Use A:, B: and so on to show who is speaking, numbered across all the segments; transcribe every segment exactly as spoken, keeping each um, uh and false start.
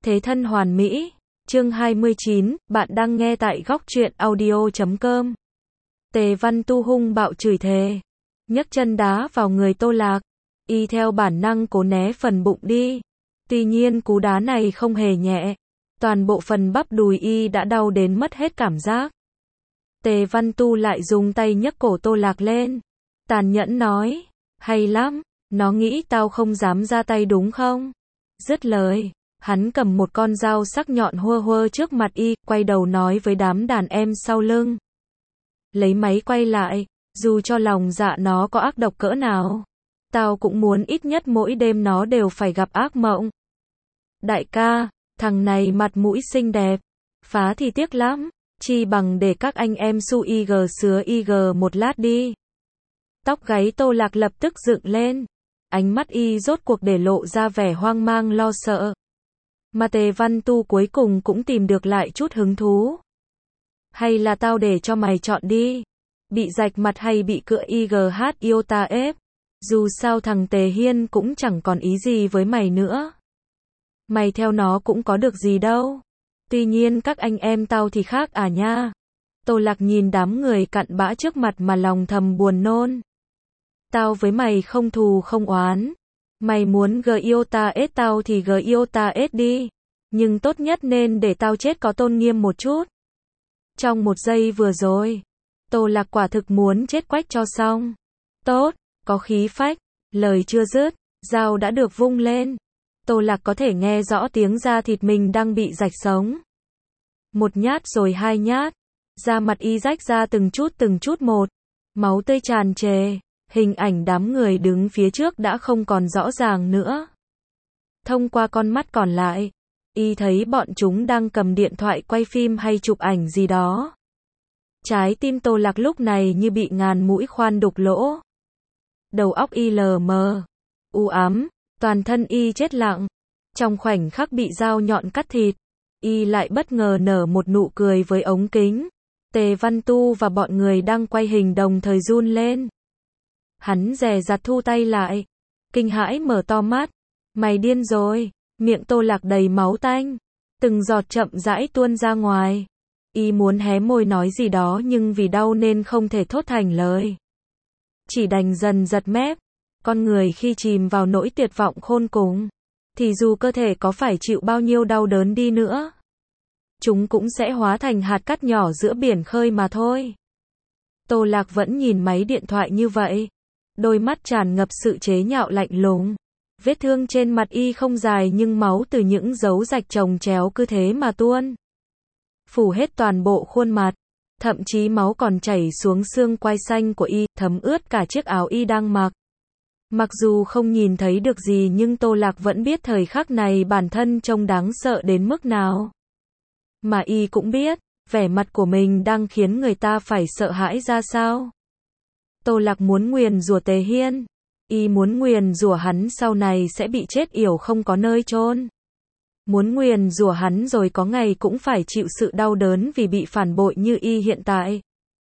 A: Thế thân hoàn mỹ. Chương hai mươi chín, bạn đang nghe tại góc truyện audio chấm com. Tề Văn Tu hung bạo chửi thề, nhấc chân đá vào người Tô Lạc, y theo bản năng cố né phần bụng đi. Tuy nhiên cú đá này không hề nhẹ, toàn bộ phần bắp đùi y đã đau đến mất hết cảm giác. Tề Văn Tu lại dùng tay nhấc cổ Tô Lạc lên, tàn nhẫn nói, hay lắm, nó nghĩ tao không dám ra tay đúng không? Dứt lời, hắn cầm một con dao sắc nhọn hua hua trước mặt y, quay đầu nói với đám đàn em sau lưng. Lấy máy quay lại, dù cho lòng dạ nó có ác độc cỡ nào, tao cũng muốn ít nhất mỗi đêm nó đều phải gặp ác mộng. Đại ca, thằng này mặt mũi xinh đẹp, phá thì tiếc lắm, chi bằng để các anh em su ig sứa ig một lát đi. Tóc gáy Tô Lạc lập tức dựng lên, ánh mắt y rốt cuộc để lộ ra vẻ hoang mang lo sợ. Mà Tề Văn Tu cuối cùng cũng tìm được lại chút hứng thú. Hay là tao để cho mày chọn đi, bị rạch mặt hay bị cựa i giê hát Iota ép, dù sao thằng Tề Hiên cũng chẳng còn ý gì với mày nữa. Mày theo nó cũng có được gì đâu. Tuy nhiên các anh em tao thì khác à nha. Tô Lạc nhìn đám người cặn bã trước mặt mà lòng thầm buồn nôn. Tao với mày không thù không oán. Mày muốn G Iota S tao thì G Iota S đi. Nhưng tốt nhất nên để tao chết có tôn nghiêm một chút. Trong một giây vừa rồi, Tô Lạc quả thực muốn chết quách cho xong. Tốt, có khí phách. Lời chưa dứt, dao đã được vung lên. Tô Lạc có thể nghe rõ tiếng da thịt mình đang bị rạch sống. Một nhát rồi hai nhát, da mặt y rách ra từng chút từng chút một. Máu tươi tràn trề, hình ảnh đám người đứng phía trước đã không còn rõ ràng nữa. Thông qua con mắt còn lại, y thấy bọn chúng đang cầm điện thoại quay phim hay chụp ảnh gì đó. Trái tim Tô Lạc lúc này như bị ngàn mũi khoan đục lỗ. Đầu óc y lờ mờ, u ám, toàn thân y chết lặng. Trong khoảnh khắc bị dao nhọn cắt thịt, y lại bất ngờ nở một nụ cười với ống kính. Tề Văn Tu và bọn người đang quay hình đồng thời run lên. Hắn dè dặt thu tay lại, kinh hãi mở to mắt. Mày điên rồi. Miệng Tô Lạc đầy máu tanh, từng giọt chậm rãi tuôn ra ngoài. Y muốn hé môi nói gì đó nhưng vì đau nên không thể thốt thành lời. Chỉ đành dần giật mép. Con người khi chìm vào nỗi tuyệt vọng khôn cùng, thì dù cơ thể có phải chịu bao nhiêu đau đớn đi nữa, chúng cũng sẽ hóa thành hạt cát nhỏ giữa biển khơi mà thôi. Tô Lạc vẫn nhìn máy điện thoại như vậy, đôi mắt tràn ngập sự chế nhạo lạnh lùng. Vết thương trên mặt y không dài nhưng máu từ những dấu rạch chồng chéo cứ thế mà tuôn, phủ hết toàn bộ khuôn mặt. Thậm chí máu còn chảy xuống xương quai xanh của y, thấm ướt cả chiếc áo y đang mặc. Mặc dù không nhìn thấy được gì nhưng Tô Lạc vẫn biết thời khắc này bản thân trông đáng sợ đến mức nào. Mà y cũng biết, vẻ mặt của mình đang khiến người ta phải sợ hãi ra sao. Tô Lạc muốn nguyền rủa Tề Hiên. Y muốn nguyền rủa hắn sau này sẽ bị chết yểu không có nơi chôn. Muốn nguyền rủa hắn rồi có ngày cũng phải chịu sự đau đớn vì bị phản bội như y hiện tại.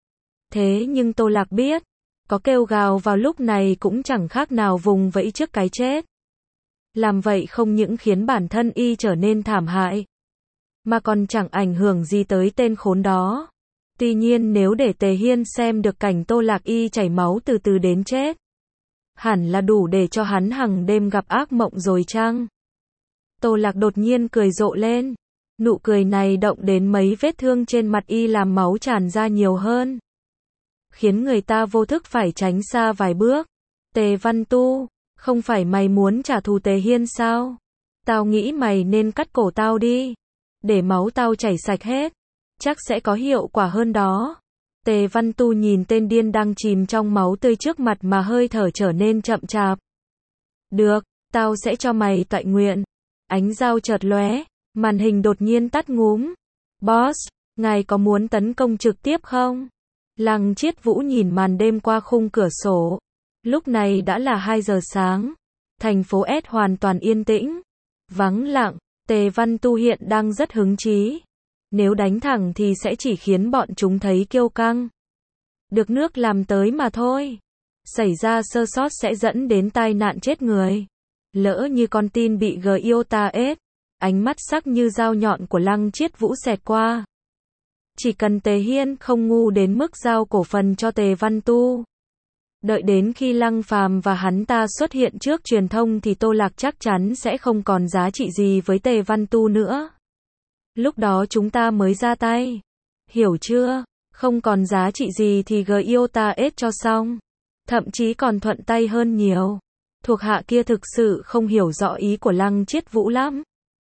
A: Thế nhưng Tô Lạc biết, có kêu gào vào lúc này cũng chẳng khác nào vùng vẫy trước cái chết. Làm vậy không những khiến bản thân y trở nên thảm hại, mà còn chẳng ảnh hưởng gì tới tên khốn đó. Tuy nhiên nếu để Tề Hiên xem được cảnh Tô Lạc y chảy máu từ từ đến chết, hẳn là đủ để cho hắn hằng đêm gặp ác mộng rồi chăng? Tô Lạc đột nhiên cười rộ lên. Nụ cười này động đến mấy vết thương trên mặt y làm máu tràn ra nhiều hơn, khiến người ta vô thức phải tránh xa vài bước. Tề Văn Tu, không phải mày muốn trả thù Tề Hiên sao? Tao nghĩ mày nên cắt cổ tao đi, để máu tao chảy sạch hết, chắc sẽ có hiệu quả hơn đó. Tề Văn Tu nhìn tên điên đang chìm trong máu tươi trước mặt mà hơi thở trở nên chậm chạp. Được, tao sẽ cho mày toại nguyện. Ánh dao chợt lóe, màn hình đột nhiên tắt ngúm. Boss, ngài có muốn tấn công trực tiếp không? Lăng Chiết Vũ nhìn màn đêm qua khung cửa sổ. Lúc này đã là hai giờ sáng. Thành phố S hoàn toàn yên tĩnh, vắng lặng. Tề Văn Tu hiện đang rất hứng chí. Nếu đánh thẳng thì sẽ chỉ khiến bọn chúng thấy kiêu căng. Được nước làm tới mà thôi. Xảy ra sơ sót sẽ dẫn đến tai nạn chết người. Lỡ như con tin bị G Iota S, Ánh mắt sắc như dao nhọn của Lăng Chiết Vũ xẹt qua. Chỉ cần Tề Hiên không ngu đến mức giao cổ phần cho Tề Văn Tu. Đợi đến khi Lăng Phàm và hắn ta xuất hiện trước truyền thông thì Tô Lạc chắc chắn sẽ không còn giá trị gì với Tề Văn Tu nữa. Lúc đó chúng ta mới ra tay. Hiểu chưa? Không còn giá trị gì thì gờ yêu ta ết cho xong. Thậm chí còn thuận tay hơn nhiều. Thuộc hạ kia thực sự không hiểu rõ ý của Lăng Chiết Vũ lắm.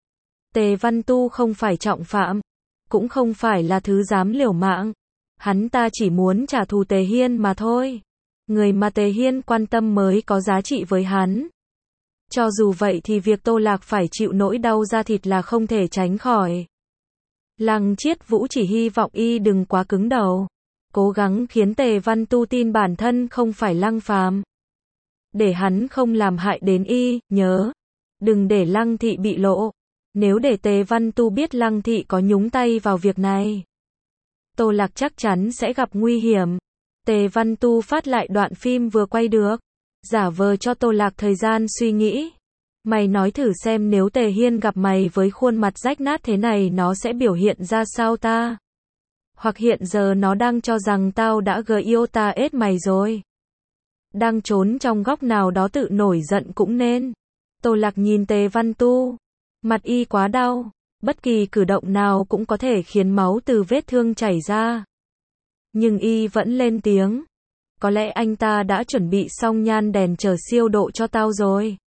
A: Tề Văn Tu không phải trọng phạm. Cũng không phải là thứ dám liều mạng. Hắn ta chỉ muốn trả thù Tề Hiên mà thôi. Người mà Tề Hiên quan tâm mới có giá trị với hắn. Cho dù vậy thì việc Tô Lạc phải chịu nỗi đau da thịt là không thể tránh khỏi. Lăng Chiết Vũ chỉ hy vọng y đừng quá cứng đầu. Cố gắng khiến Tề Văn Tu tin bản thân không phải Lăng Phàm. Để hắn không làm hại đến y, nhớ. Đừng để Lăng Thị bị lộ. Nếu để Tề Văn Tu biết Lăng Thị có nhúng tay vào việc này, Tô Lạc chắc chắn sẽ gặp nguy hiểm. Tề Văn Tu phát lại đoạn phim vừa quay được. Giả vờ cho Tô Lạc thời gian suy nghĩ. Mày nói thử xem nếu Tề Hiên gặp mày với khuôn mặt rách nát thế này nó sẽ biểu hiện ra sao ta? Hoặc hiện giờ nó đang cho rằng tao đã gờ yêu ta ết mày rồi. Đang trốn trong góc nào đó tự nổi giận cũng nên. Tô Lạc nhìn Tề Văn Tu. Mặt y quá đau. Bất kỳ cử động nào cũng có thể khiến máu từ vết thương chảy ra. Nhưng y vẫn lên tiếng. Có lẽ anh ta đã chuẩn bị xong nhan đèn chờ siêu độ cho tao rồi.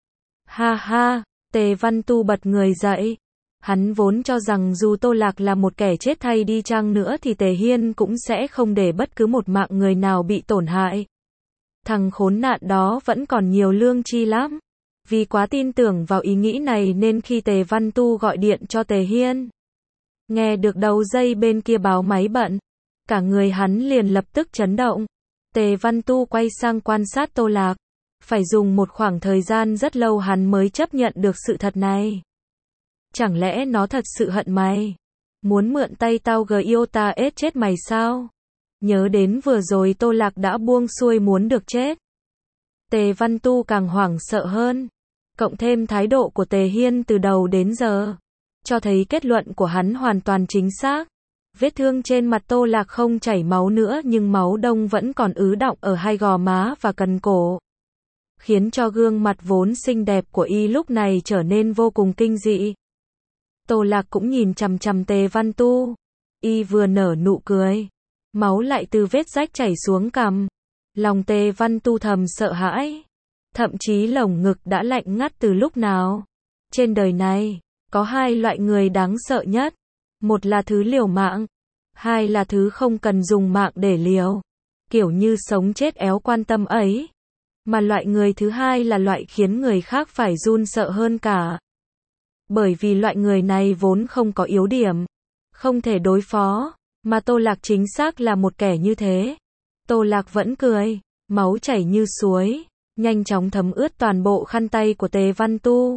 A: Ha ha, Tề Văn Tu bật người dậy. Hắn vốn cho rằng dù Tô Lạc là một kẻ chết thay đi chăng nữa thì Tề Hiên cũng sẽ không để bất cứ một mạng người nào bị tổn hại. Thằng khốn nạn đó vẫn còn nhiều lương tri lắm. Vì quá tin tưởng vào ý nghĩ này nên khi Tề Văn Tu gọi điện cho Tề Hiên, nghe được đầu dây bên kia báo máy bận, cả người hắn liền lập tức chấn động. Tề Văn Tu quay sang quan sát Tô Lạc. Phải dùng một khoảng thời gian rất lâu hắn mới chấp nhận được sự thật này. Chẳng lẽ nó thật sự hận mày? Muốn mượn tay tao gờ yêu ta ết chết mày sao? Nhớ đến vừa rồi Tô Lạc đã buông xuôi muốn được chết. Tề Văn Tu càng hoảng sợ hơn. Cộng thêm thái độ của Tề Hiên từ đầu đến giờ, cho thấy kết luận của hắn hoàn toàn chính xác. Vết thương trên mặt Tô Lạc không chảy máu nữa nhưng máu đông vẫn còn ứ đọng ở hai gò má và cần cổ. Khiến cho gương mặt vốn xinh đẹp của y lúc này trở nên vô cùng kinh dị. Tô Lạc cũng nhìn chằm chằm Tề Văn Tu. Y vừa nở nụ cười. Máu lại từ vết rách chảy xuống cằm. Lòng Tề Văn Tu thầm sợ hãi. Thậm chí lồng ngực đã lạnh ngắt từ lúc nào. Trên đời này, có hai loại người đáng sợ nhất. Một là thứ liều mạng. Hai là thứ không cần dùng mạng để liều. Kiểu như sống chết éo quan tâm ấy. Mà loại người thứ hai là loại khiến người khác phải run sợ hơn cả. Bởi vì loại người này vốn không có yếu điểm. Không thể đối phó. Mà Tô Lạc chính xác là một kẻ như thế. Tô Lạc vẫn cười. Máu chảy như suối. Nhanh chóng thấm ướt toàn bộ khăn tay của Tề Văn Tu.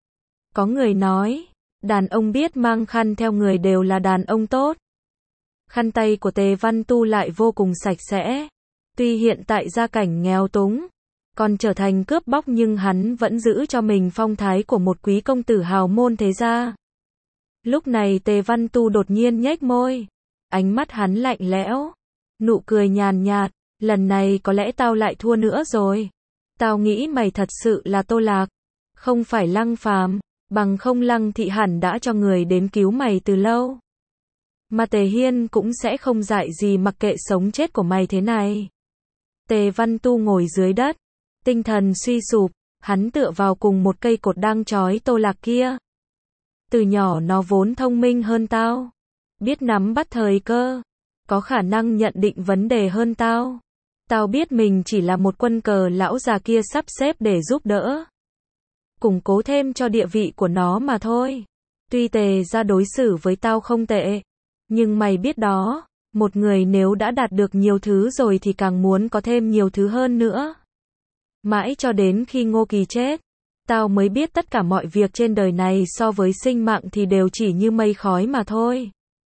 A: Có người nói. Đàn ông biết mang khăn theo người đều là đàn ông tốt. Khăn tay của Tề Văn Tu lại vô cùng sạch sẽ. Tuy hiện tại gia cảnh nghèo túng, còn trở thành cướp bóc nhưng hắn vẫn giữ cho mình phong thái của một quý công tử hào môn thế gia. Lúc này Tề Văn Tu đột nhiên nhếch môi. Ánh mắt hắn lạnh lẽo. Nụ cười nhàn nhạt. Lần này có lẽ tao lại thua nữa rồi. Tao nghĩ mày thật sự là Tô Lạc. Không phải Lăng Phàm. Bằng không Lăng Thị hẳn đã cho người đến cứu mày từ lâu. Mà Tề Hiên cũng sẽ không dại gì mặc kệ sống chết của mày thế này. Tề Văn Tu ngồi dưới đất. Tinh thần suy sụp. Hắn tựa vào cùng một cây cột đang trói Tô Lạc kia. Từ nhỏ nó vốn thông minh hơn tao. Biết nắm bắt thời cơ. Có khả năng nhận định vấn đề hơn tao. Tao biết mình chỉ là một quân cờ lão già kia sắp xếp để giúp đỡ. Củng cố thêm cho địa vị của nó mà thôi. Tuy Tề ra đối xử với tao không tệ. Nhưng mày biết đó. Một người nếu đã đạt được nhiều thứ rồi thì càng muốn có thêm nhiều thứ hơn nữa. Mãi cho đến khi Ngô Kỳ chết. Tao mới biết tất cả mọi việc trên đời này so với sinh mạng thì đều chỉ như mây khói mà thôi.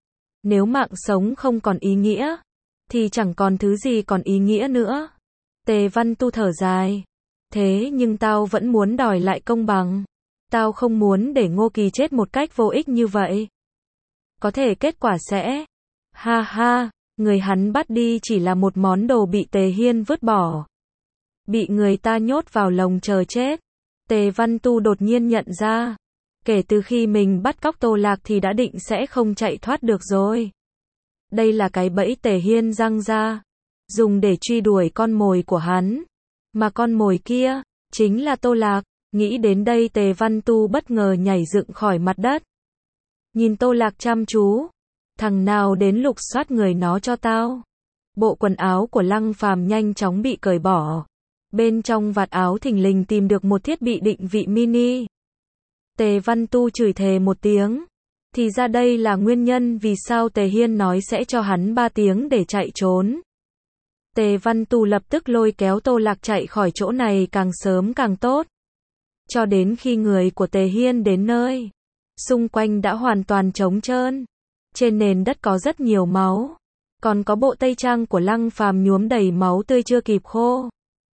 A: Nếu mạng sống không còn ý nghĩa, thì chẳng còn thứ gì còn ý nghĩa nữa. Tề Văn Tu thở dài. Thế nhưng tao vẫn muốn đòi lại công bằng. Tao không muốn để Ngô Kỳ chết một cách vô ích như vậy. Có thể kết quả sẽ... Ha ha, người hắn bắt đi chỉ là một món đồ bị Tề Hiên vứt bỏ. Bị người ta nhốt vào lồng chờ chết. Tề Văn Tu đột nhiên nhận ra. Kể từ khi mình bắt cóc Tô Lạc thì đã định sẽ không chạy thoát được rồi. Đây là cái bẫy Tề Hiên răng ra. Dùng để truy đuổi con mồi của hắn. Mà con mồi kia, chính là Tô Lạc. Nghĩ đến đây Tề Văn Tu bất ngờ nhảy dựng khỏi mặt đất. Nhìn Tô Lạc chăm chú. Thằng nào đến lục soát người nó cho tao. Bộ quần áo của Lăng Phàm nhanh chóng bị cởi bỏ. Bên trong vạt áo thình lình tìm được một thiết bị định vị mini. Tề Văn Tu chửi thề một tiếng. Thì ra đây là nguyên nhân vì sao Tề Hiên nói sẽ cho hắn ba tiếng để chạy trốn. Tề Văn Tu lập tức lôi kéo Tô Lạc chạy khỏi chỗ này càng sớm càng tốt. Cho đến khi người của Tề Hiên đến nơi. Xung quanh đã hoàn toàn trống trơn. Trên nền đất có rất nhiều máu. Còn có bộ tây trang của Lăng Phàm nhuốm đầy máu tươi chưa kịp khô.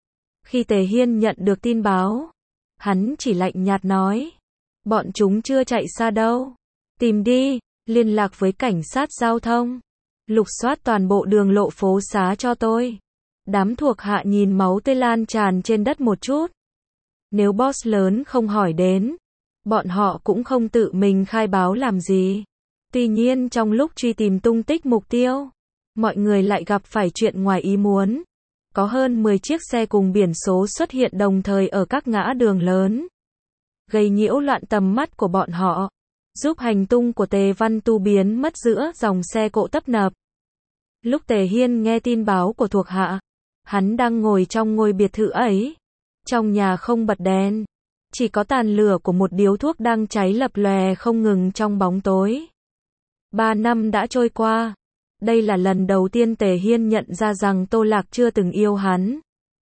A: Khi Tề Hiên nhận được tin báo, hắn chỉ lạnh nhạt nói. Bọn chúng chưa chạy xa đâu. Tìm đi, liên lạc với cảnh sát giao thông. Lục soát toàn bộ đường lộ phố xá cho tôi. Đám thuộc hạ nhìn máu tươi lan tràn trên đất một chút. Nếu boss lớn không hỏi đến, bọn họ cũng không tự mình khai báo làm gì. Tuy nhiên trong lúc truy tìm tung tích mục tiêu, mọi người lại gặp phải chuyện ngoài ý muốn. Có hơn mười chiếc xe cùng biển số xuất hiện đồng thời ở các ngã đường lớn. Gây nhiễu loạn tầm mắt của bọn họ. Giúp hành tung của Tề Văn Tu biến mất giữa dòng xe cộ tấp nập. Lúc Tề Hiên nghe tin báo của thuộc hạ, hắn đang ngồi trong ngôi biệt thự ấy. Trong nhà không bật đèn. Chỉ có tàn lửa của một điếu thuốc đang cháy lập lòe không ngừng trong bóng tối. Ba năm đã trôi qua. Đây là lần đầu tiên Tề Hiên nhận ra rằng Tô Lạc chưa từng yêu hắn.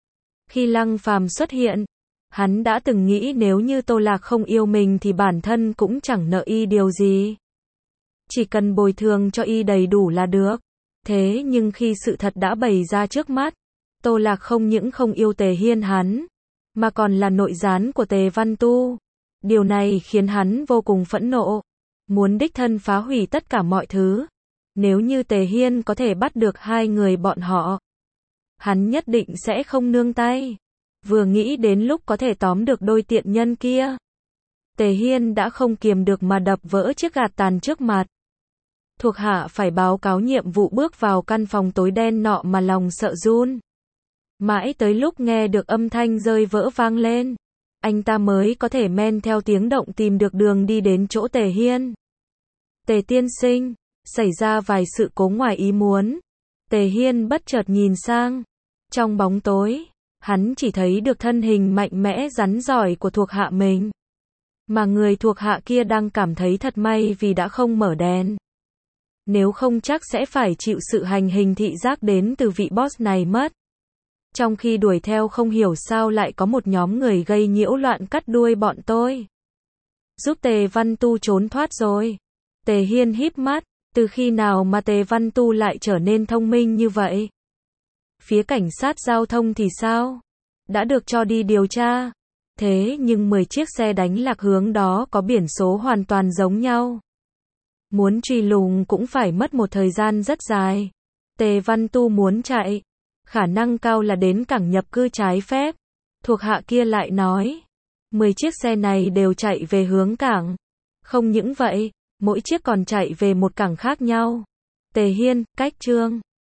A: Khi Lăng Phàm xuất hiện, hắn đã từng nghĩ nếu như Tô Lạc không yêu mình thì bản thân cũng chẳng nợ y điều gì. Chỉ cần bồi thường cho y đầy đủ là được. Thế nhưng khi sự thật đã bày ra trước mắt, Tô Lạc không những không yêu Tề Hiên hắn, mà còn là nội gián của Tề Văn Tu. Điều này khiến hắn vô cùng phẫn nộ, muốn đích thân phá hủy tất cả mọi thứ. Nếu như Tề Hiên có thể bắt được hai người bọn họ, hắn nhất định sẽ không nương tay. Vừa nghĩ đến lúc có thể tóm được đôi tiện nhân kia, Tề Hiên đã không kiềm được mà đập vỡ chiếc gạt tàn trước mặt. Thuộc hạ phải báo cáo nhiệm vụ bước vào căn phòng tối đen nọ mà lòng sợ run. Mãi tới lúc nghe được âm thanh rơi vỡ vang lên, anh ta mới có thể men theo tiếng động tìm được đường đi đến chỗ Tề Hiên. Tề tiên sinh, xảy ra vài sự cố ngoài ý muốn. Tề Hiên bất chợt nhìn sang. Trong bóng tối, hắn chỉ thấy được thân hình mạnh mẽ rắn giỏi của thuộc hạ mình. Mà người thuộc hạ kia đang cảm thấy thật may vì đã không mở đèn. Nếu không chắc sẽ phải chịu sự hành hình thị giác đến từ vị boss này mất. Trong khi đuổi theo không hiểu sao lại có một nhóm người gây nhiễu loạn cắt đuôi bọn tôi. Giúp Tề Văn Tu trốn thoát rồi. Tề Hiên híp mắt, từ khi nào mà Tề Văn Tu lại trở nên thông minh như vậy? Phía cảnh sát giao thông thì sao? Đã được cho đi điều tra. Thế nhưng mười chiếc xe đánh lạc hướng đó có biển số hoàn toàn giống nhau. Muốn truy lùng cũng phải mất một thời gian rất dài. Tề Văn Tu muốn chạy, khả năng cao là đến cảng nhập cư trái phép. Thuộc hạ kia lại nói, mười chiếc xe này đều chạy về hướng cảng. Không những vậy, mỗi chiếc còn chạy về một cảng khác nhau. Tề Hiên, cách chương